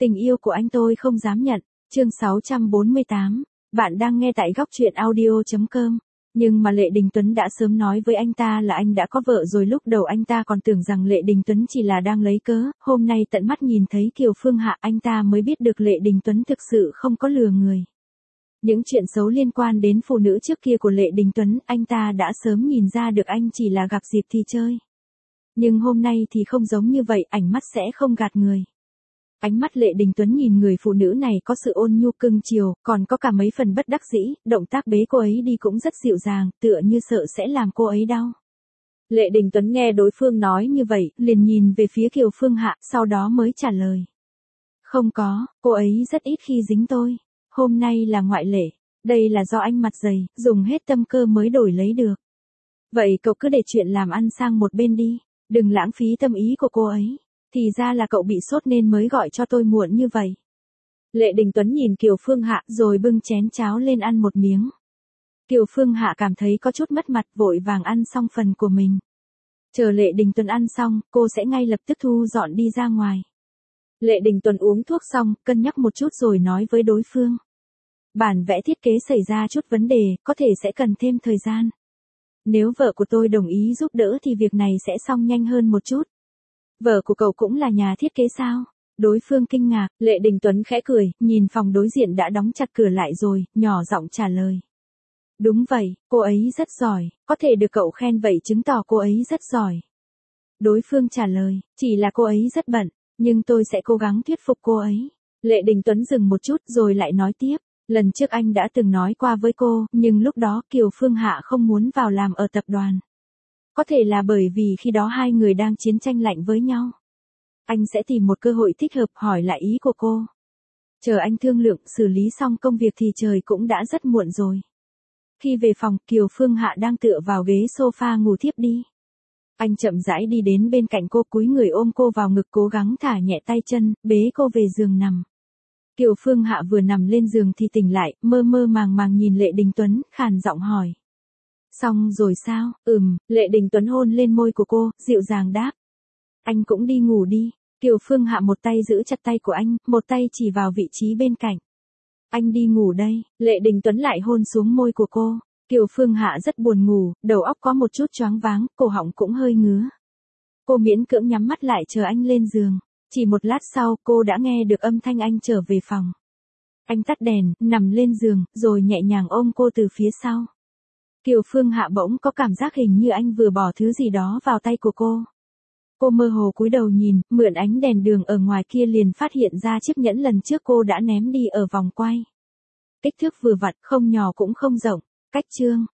Tình yêu của anh tôi không dám nhận. Chương 648. Bạn đang nghe tại góc truyện audio.com. Nhưng mà Lệ Đình Tuấn đã sớm nói với anh ta là anh đã có vợ rồi. Lúc đầu anh ta còn tưởng rằng Lệ Đình Tuấn chỉ là đang lấy cớ. Hôm nay tận mắt nhìn thấy Kiều Phương Hạ, anh ta mới biết được Lệ Đình Tuấn thực sự không có lừa người. Những chuyện xấu liên quan đến phụ nữ trước kia của Lệ Đình Tuấn, anh ta đã sớm nhìn ra được anh chỉ là gặp dịp thì chơi. Nhưng hôm nay thì không giống như vậy, ánh mắt sẽ không gạt người. Ánh mắt Lệ Đình Tuấn nhìn người phụ nữ này có sự ôn nhu cưng chiều, còn có cả mấy phần bất đắc dĩ, động tác bế cô ấy đi cũng rất dịu dàng, tựa như sợ sẽ làm cô ấy đau. Lệ Đình Tuấn nghe đối phương nói như vậy, liền nhìn về phía Kiều Phương Hạ, sau đó mới trả lời. Không có, cô ấy rất ít khi dính tôi. Hôm nay là ngoại lệ, đây là do anh mặt dày, dùng hết tâm cơ mới đổi lấy được. Vậy cậu cứ để chuyện làm ăn sang một bên đi, đừng lãng phí tâm ý của cô ấy. Thì ra là cậu bị sốt nên mới gọi cho tôi muộn như vậy. Lệ Đình Tuấn nhìn Kiều Phương Hạ rồi bưng chén cháo lên ăn một miếng. Kiều Phương Hạ cảm thấy có chút mất mặt, vội vàng ăn xong phần của mình. Chờ Lệ Đình Tuấn ăn xong, cô sẽ ngay lập tức thu dọn đi ra ngoài. Lệ Đình Tuấn uống thuốc xong, cân nhắc một chút rồi nói với đối phương. Bản vẽ thiết kế xảy ra chút vấn đề, có thể sẽ cần thêm thời gian. Nếu vợ của tôi đồng ý giúp đỡ thì việc này sẽ xong nhanh hơn một chút. Vợ của cậu cũng là nhà thiết kế sao? Đối phương kinh ngạc, Lệ Đình Tuấn khẽ cười, nhìn phòng đối diện đã đóng chặt cửa lại rồi, nhỏ giọng trả lời. Đúng vậy, cô ấy rất giỏi, có thể được cậu khen vậy chứng tỏ cô ấy rất giỏi. Đối phương trả lời, chỉ là cô ấy rất bận, nhưng tôi sẽ cố gắng thuyết phục cô ấy. Lệ Đình Tuấn dừng một chút rồi lại nói tiếp, lần trước anh đã từng nói qua với cô, nhưng lúc đó Kiều Phương Hạ không muốn vào làm ở tập đoàn. Có thể là bởi vì khi đó hai người đang chiến tranh lạnh với nhau. Anh sẽ tìm một cơ hội thích hợp hỏi lại ý của cô. Chờ anh thương lượng xử lý xong công việc thì trời cũng đã rất muộn rồi. Khi về phòng, Kiều Phương Hạ đang tựa vào ghế sofa ngủ thiếp đi. Anh chậm rãi đi đến bên cạnh cô, cúi người ôm cô vào ngực, cố gắng thả nhẹ tay chân, bế cô về giường nằm. Kiều Phương Hạ vừa nằm lên giường thì tỉnh lại, mơ mơ màng màng nhìn Lệ Đình Tuấn, khàn giọng hỏi. Xong rồi sao? Lệ Đình Tuấn hôn lên môi của cô, dịu dàng đáp. Anh cũng đi ngủ đi. Kiều Phương Hạ một tay giữ chặt tay của anh, một tay chỉ vào vị trí bên cạnh. Anh đi ngủ đây. Lệ Đình Tuấn lại hôn xuống môi của cô. Kiều Phương Hạ rất buồn ngủ, đầu óc có một chút choáng váng, cổ họng cũng hơi ngứa. Cô miễn cưỡng nhắm mắt lại chờ anh lên giường. Chỉ một lát sau, cô đã nghe được âm thanh anh trở về phòng. Anh tắt đèn, nằm lên giường, rồi nhẹ nhàng ôm cô từ phía sau. Kiều Phương Hạ bỗng có cảm giác hình như anh vừa bỏ thứ gì đó vào tay của cô. Cô mơ hồ cúi đầu nhìn, mượn ánh đèn đường ở ngoài kia liền phát hiện ra chiếc nhẫn lần trước cô đã ném đi ở vòng quay. Kích thước vừa vặn, không nhỏ cũng không rộng. Cách chương.